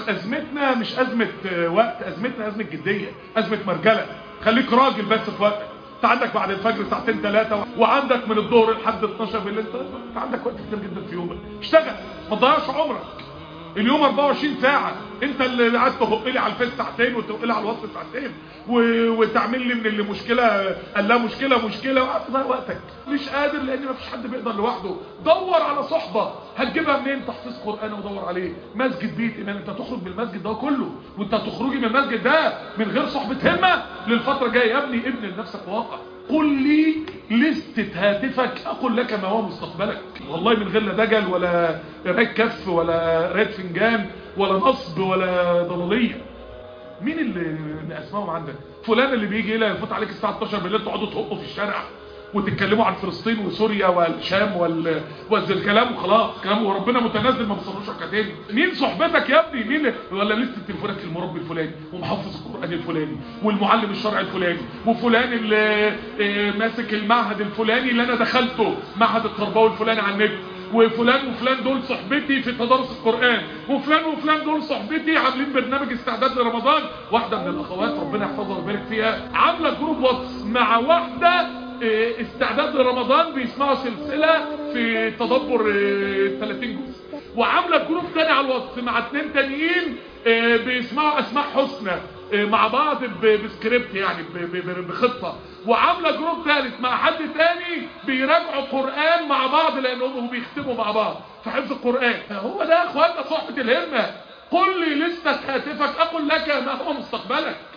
ازمتنا مش ازمه وقت، ازمتنا ازمه جديه، ازمه مرجله. خليك راجل بس في وقتك. انت عندك بعد الفجر ساعتين ثلاثه، وعندك من الظهر لحد 12 بالليل، انت عندك وقت كتير جدا في يومك. اشتغل، ما تضيعش عمرك. اليوم 24 ساعة. انت اللي قاعد تهق لي على الفيس ساعتين وتهق لي على الواتس ساعتين وتعمل لي من اللي مشكلة قال لها مشكلة وقعدت تضيع وقتك. مش قادر لان مفيش حد بيقدر لوحده. دور على صحبة. هتجيبها منين؟ تحفيظ قرآن ودور عليه. مسجد بيت ايمان. انت تخرج من المسجد ده كله، وانت هتخرجي من المسجد ده من غير صحبة همة للفترة الجاية. يا ابني ابني لنفسك واقع. قل لي لستة هاتفك اقول لك ما هو مستقبلك. والله من غير لا دجل ولا قرايه كف ولا قرايه فنجان ولا نصب ولا ضلاليه. مين اللي اسمائهم عندك؟ فلان اللي بيجي هنا يفوت عليك الساعه 12 بالليل تقعدوا تهقوا في الشارع وتتكلموا عن فلسطين وسوريا والشام والكلام وخلاص كلام، وربنا متنزل ما بيصلوش ركعتين. مين صحبتك يا ابني؟ مين؟ ولا لسه تليفونك المربي الفلاني ومحفظ القران الفلاني والمعلم الشرعي الفلاني وفلان اللي ماسك المعهد الفلاني اللي انا دخلته معهد التربوي الفلاني على النت، وفلان وفلان دول صحبتي في تدارس القرآن، وفلان وفلان دول صحبتي عاملين برنامج استعداد لرمضان. واحدة من الأخوات ربنا يحفظها ويبارك فيها عاملة جروب واتس مع واحدة استعداد لرمضان بيسمعوا سلسلة في تدبر 30 جزء، وعاملة جروب تاني على الواتس مع 2 تانيين بيسمعوا أسماء حسنى مع بعض بسكريبت يعني بخطة، وعاملة جروب ثالث مع حد تاني بيراجعوا قرآن مع بعض لأنهم بيختموا مع بعض في حفظ القرآن. هو ده يا اخوانا صحبة الهمة. قل لي لستة هاتفك أقول لك ما هو مستقبلك.